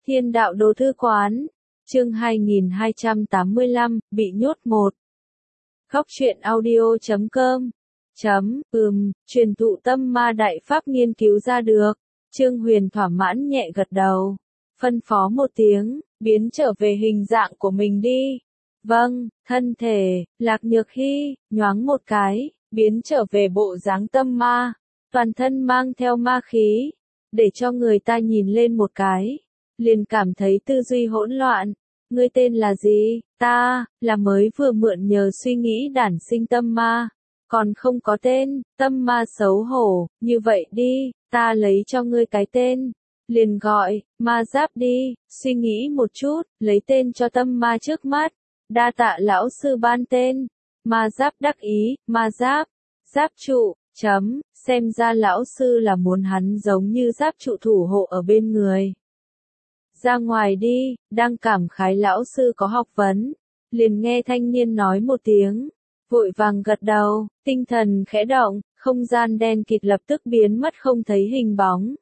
Thiên đạo đồ thư quán, chương 2285, bị nhốt 1. Góc truyện audio.com truyền thụ tâm ma đại pháp nghiên cứu ra được. Trương Huyền thỏa mãn nhẹ gật đầu, phân phó một tiếng, biến trở về hình dạng của mình đi. Vâng, thân thể, Lạc Nhược Hy, nhoáng một cái, biến trở về bộ dáng tâm ma, toàn thân mang theo ma khí, để cho người ta nhìn lên một cái, liền cảm thấy tư duy hỗn loạn. Ngươi tên là gì? Ta, là mới vừa mượn nhờ suy nghĩ đản sinh tâm ma, còn không có tên, tâm ma xấu hổ, như vậy đi, ta lấy cho ngươi cái tên, liền gọi, ma giáp đi, suy nghĩ một chút, lấy tên cho tâm ma trước mắt, đa tạ lão sư ban tên, ma giáp đắc ý, ma giáp, giáp trụ, xem ra lão sư là muốn hắn giống như giáp trụ thủ hộ ở bên người. Ra ngoài đi, đang cảm khái lão sư có học vấn, liền nghe thanh niên nói một tiếng, vội vàng gật đầu, tinh thần khẽ động, không gian đen kịt lập tức biến mất không thấy hình bóng.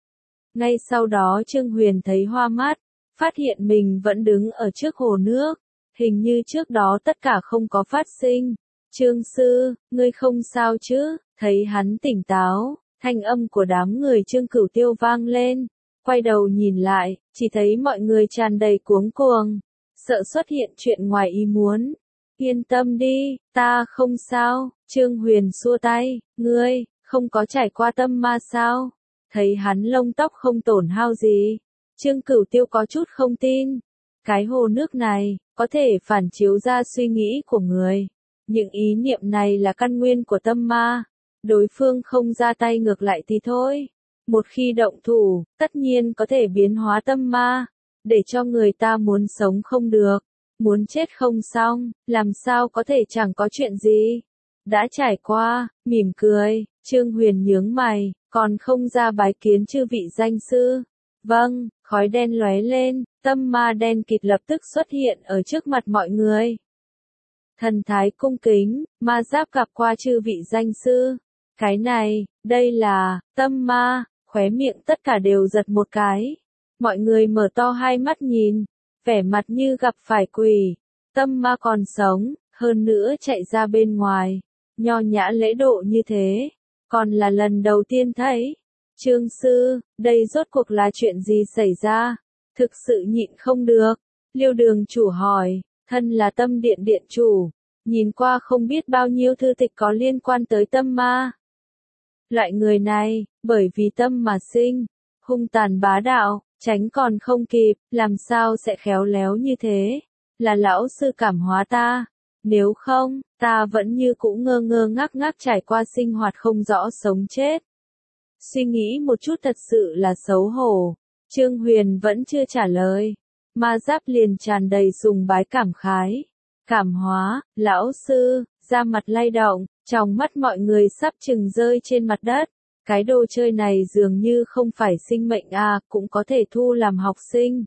Ngay sau đó Trương Huyền thấy hoa mắt, phát hiện mình vẫn đứng ở trước hồ nước, hình như trước đó tất cả không có phát sinh. Trương sư, ngươi không sao chứ? Thấy hắn tỉnh táo, thanh âm của đám người Trương Cửu Tiêu vang lên. Quay đầu nhìn lại, chỉ thấy mọi người tràn đầy cuống cuồng, sợ xuất hiện chuyện ngoài ý muốn. Yên tâm đi, ta không sao. Trương Huyền xua tay, ngươi, không có trải qua tâm ma sao? Thấy hắn lông tóc không tổn hao gì. Trương Cửu Tiêu có chút không tin. Cái hồ nước này, có thể phản chiếu ra suy nghĩ của người. Những ý niệm này là căn nguyên của tâm ma. Đối phương không ra tay ngược lại thì thôi. Một khi động thủ, tất nhiên có thể biến hóa tâm ma, để cho người ta muốn sống không được, muốn chết không xong, làm sao có thể chẳng có chuyện gì. Đã trải qua, mỉm cười, Trương Huyền nhướng mày, còn không ra bái kiến chư vị danh sư. Vâng, khói đen lóe lên, tâm ma đen kịt lập tức xuất hiện ở trước mặt mọi người. Thần thái cung kính, ma giáp gặp qua chư vị danh sư. Cái này, đây là, tâm ma. Khóe miệng tất cả đều giật một cái. Mọi người mở to hai mắt nhìn, vẻ mặt như gặp phải quỷ. Tâm ma còn sống, hơn nữa chạy ra bên ngoài. Nho nhã lễ độ như thế, còn là lần đầu tiên thấy. Trương sư, đây rốt cuộc là chuyện gì xảy ra? Thực sự nhịn không được. Liêu đường chủ hỏi, thân là tâm điện điện chủ. Nhìn qua không biết bao nhiêu thư tịch có liên quan tới tâm ma. Loại người này, bởi vì tâm mà sinh, hung tàn bá đạo, tránh còn không kịp, làm sao sẽ khéo léo như thế? Là lão sư cảm hóa ta, nếu không, ta vẫn như cũ ngơ ngơ ngác ngác trải qua sinh hoạt không rõ sống chết. Suy nghĩ một chút thật sự là xấu hổ. Trương Huyền vẫn chưa trả lời, ma giáp liền tràn đầy sùng bái cảm khái. Cảm hóa, lão sư, da mặt lay động. Trong mắt mọi người sắp chừng rơi trên mặt đất. Cái đồ chơi này dường như không phải sinh mệnh cũng có thể thu làm học sinh.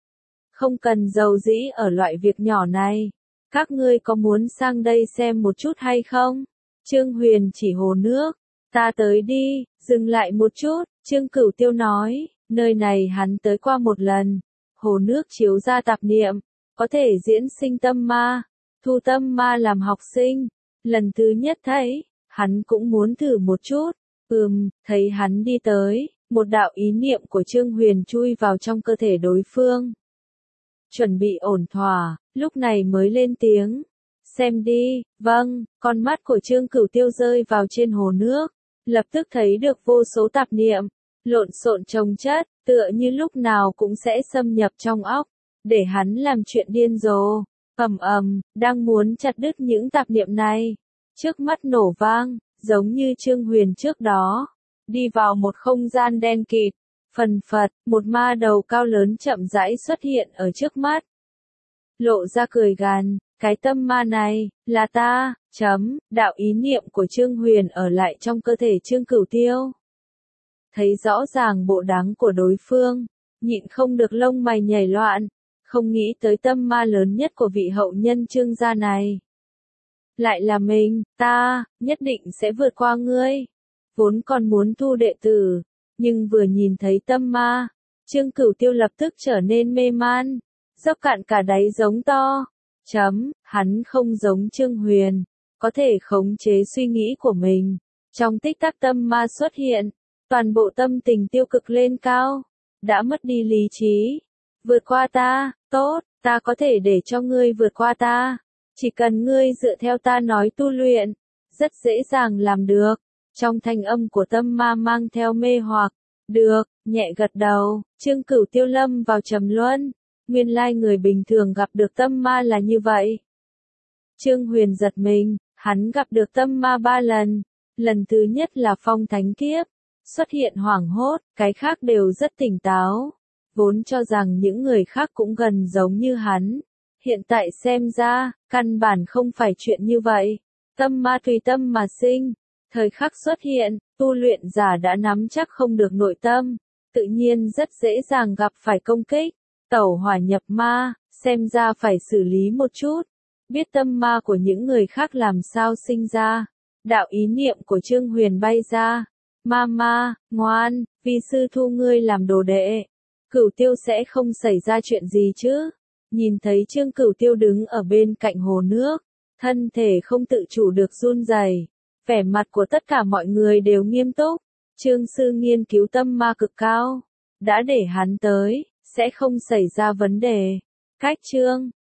Không cần giàu dĩ ở loại việc nhỏ này. Các ngươi có muốn sang đây xem một chút hay không? Trương Huyền chỉ hồ nước. Ta tới đi, dừng lại một chút, Trương Cửu Tiêu nói, nơi này hắn tới qua một lần. Hồ nước chiếu ra tạp niệm, có thể diễn sinh tâm ma, thu tâm ma làm học sinh. Lần thứ nhất thấy, hắn cũng muốn thử một chút. Thấy hắn đi tới, một đạo ý niệm của Trương Huyền chui vào trong cơ thể đối phương. Chuẩn bị ổn thỏa, lúc này mới lên tiếng. Xem đi, vâng, con mắt của Trương Cửu Tiêu rơi vào trên hồ nước. Lập tức thấy được vô số tạp niệm, lộn xộn chồng chất, tựa như lúc nào cũng sẽ xâm nhập trong óc, để hắn làm chuyện điên rồ. Đang muốn chặt đứt những tạp niệm này. Trước mắt nổ vang, giống như Trương Huyền trước đó. Đi vào một không gian đen kịt. Phần phật, một ma đầu cao lớn chậm rãi xuất hiện ở trước mắt. Lộ ra cười gằn, cái tâm ma này, là ta, đạo ý niệm của Trương Huyền ở lại trong cơ thể Trương Cửu Tiêu. Thấy rõ ràng bộ dáng của đối phương, nhịn không được lông mày nhảy loạn. Không nghĩ tới tâm ma lớn nhất của vị hậu nhân Trương gia này. Lại là mình, ta, nhất định sẽ vượt qua ngươi. Vốn còn muốn thu đệ tử, nhưng vừa nhìn thấy tâm ma, Trương Cửu Tiêu lập tức trở nên mê man, dốc cạn cả đáy giống to. Hắn không giống Trương Huyền, có thể khống chế suy nghĩ của mình. Trong tích tắc tâm ma xuất hiện, toàn bộ tâm tình tiêu cực lên cao, đã mất đi lý trí. Vượt qua ta, tốt, ta có thể để cho ngươi vượt qua ta. Chỉ cần ngươi dựa theo ta nói tu luyện, rất dễ dàng làm được. Trong thanh âm của tâm ma mang theo mê hoặc. Được, nhẹ gật đầu, Trương Cửu Tiêu lâm vào trầm luân. Nguyên lai người bình thường gặp được tâm ma là như vậy. Trương Huyền giật mình, hắn gặp được tâm ma 3 lần. Lần thứ nhất là phong thánh kiếp, xuất hiện hoảng hốt, cái khác đều rất tỉnh táo. Vốn cho rằng những người khác cũng gần giống như hắn. Hiện tại xem ra, căn bản không phải chuyện như vậy. Tâm ma tùy tâm mà sinh. Thời khắc xuất hiện, tu luyện giả đã nắm chắc không được nội tâm. Tự nhiên rất dễ dàng gặp phải công kích. Tẩu hỏa nhập ma, xem ra phải xử lý một chút. Biết tâm ma của những người khác làm sao sinh ra. Đạo ý niệm của Trương Huyền bay ra. Ma, ngoan, vi sư thu ngươi làm đồ đệ. Cửu Tiêu sẽ không xảy ra chuyện gì chứ. Nhìn thấy Trương Cửu Tiêu đứng ở bên cạnh hồ nước, thân thể không tự chủ được run rẩy. Vẻ mặt của tất cả mọi người đều nghiêm túc. Trương sư nghiên cứu tâm ma cực cao, đã để hắn tới, sẽ không xảy ra vấn đề. Cách Trương